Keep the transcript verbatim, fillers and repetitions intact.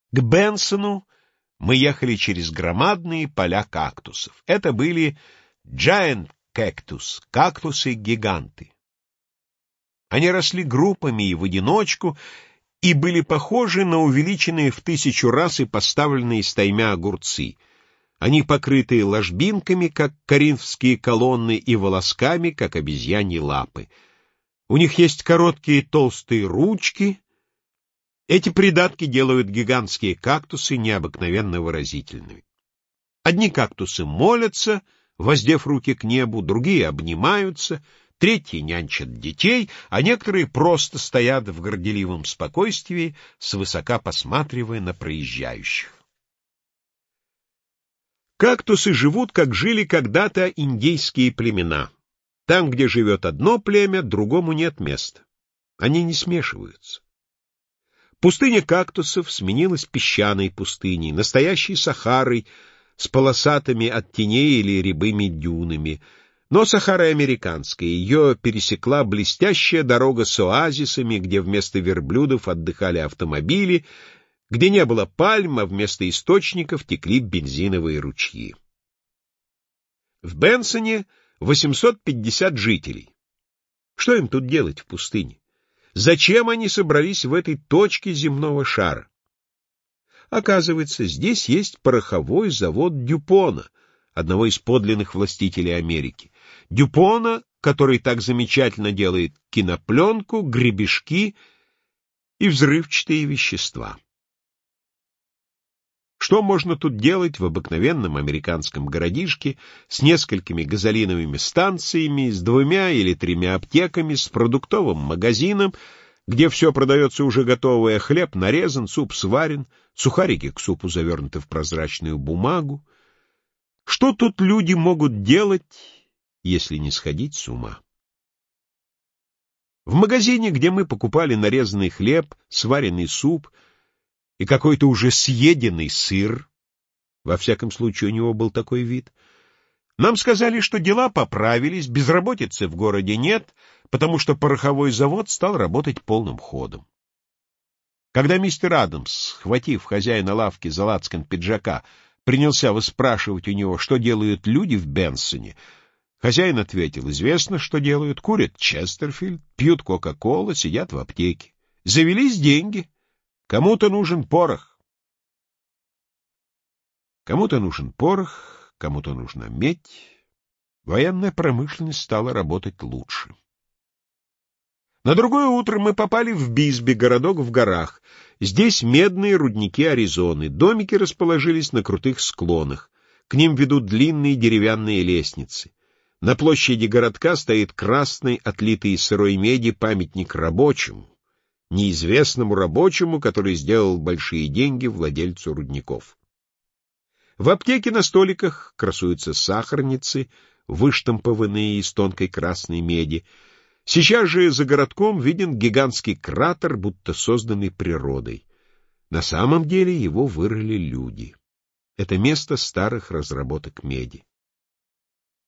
К Бенсону мы ехали через громадные поля кактусов. Это были giant cactus, кактусы-гиганты. Они росли группами и в одиночку, и были похожи на увеличенные в тысячу раз и поставленные стаймя огурцы. Они покрыты ложбинками, как коринфские колонны, и волосками, как обезьяньи лапы. У них есть короткие толстые ручки. Эти придатки делают гигантские кактусы необыкновенно выразительными. Одни кактусы молятся, воздев руки к небу, другие обнимаются, третьи нянчат детей, а некоторые просто стоят в горделивом спокойствии, свысока посматривая на проезжающих. Кактусы живут, как жили когда-то индейские племена. Там, где живет одно племя, другому нет места. Они не смешиваются. Пустыня кактусов сменилась песчаной пустыней, настоящей Сахарой с полосатыми от теней или рябыми дюнами. Но Сахара американская, ее пересекла блестящая дорога с оазисами, где вместо верблюдов отдыхали автомобили, где не было пальм, а вместо источников текли бензиновые ручьи. В Бенсоне восемьсот пятьдесят жителей. Что им тут делать в пустыне? Зачем они собрались в этой точке земного шара? Оказывается, здесь есть пороховой завод Дюпона, одного из подлинных властителей Америки. Дюпона, который так замечательно делает кинопленку, гребешки и взрывчатые вещества. Что можно тут делать в обыкновенном американском городишке с несколькими газолиновыми станциями, с двумя или тремя аптеками, с продуктовым магазином, где все продается уже готовое, хлеб нарезан, суп сварен, сухарики к супу завернуты в прозрачную бумагу? Что тут люди могут делать, если не сходить с ума? В магазине, где мы покупали нарезанный хлеб, сваренный суп и какой-то уже съеденный сыр, во всяком случае у него был такой вид, нам сказали, что дела поправились, безработицы в городе нет, потому что пороховой завод стал работать полным ходом. Когда мистер Адамс, схватив хозяина лавки за лацкан пиджака, принялся выспрашивать у него, что делают люди в Бенсоне, хозяин ответил: известно, что делают, курят Честерфильд, пьют Кока-Колу, сидят в аптеке. Завелись деньги. Кому-то нужен порох. Кому-то нужен порох, кому-то нужна медь. Военная промышленность стала работать лучше. На другое утро мы попали в Бисби, городок в горах. Здесь медные рудники Аризоны. Домики расположились на крутых склонах. К ним ведут длинные деревянные лестницы. На площади городка стоит красный, отлитый из сырой меди, памятник рабочему, неизвестному рабочему, который сделал большие деньги владельцу рудников. В аптеке на столиках красуются сахарницы, выштампованные из тонкой красной меди. Сейчас же за городком виден гигантский кратер, будто созданный природой. На самом деле его вырыли люди. Это место старых разработок меди.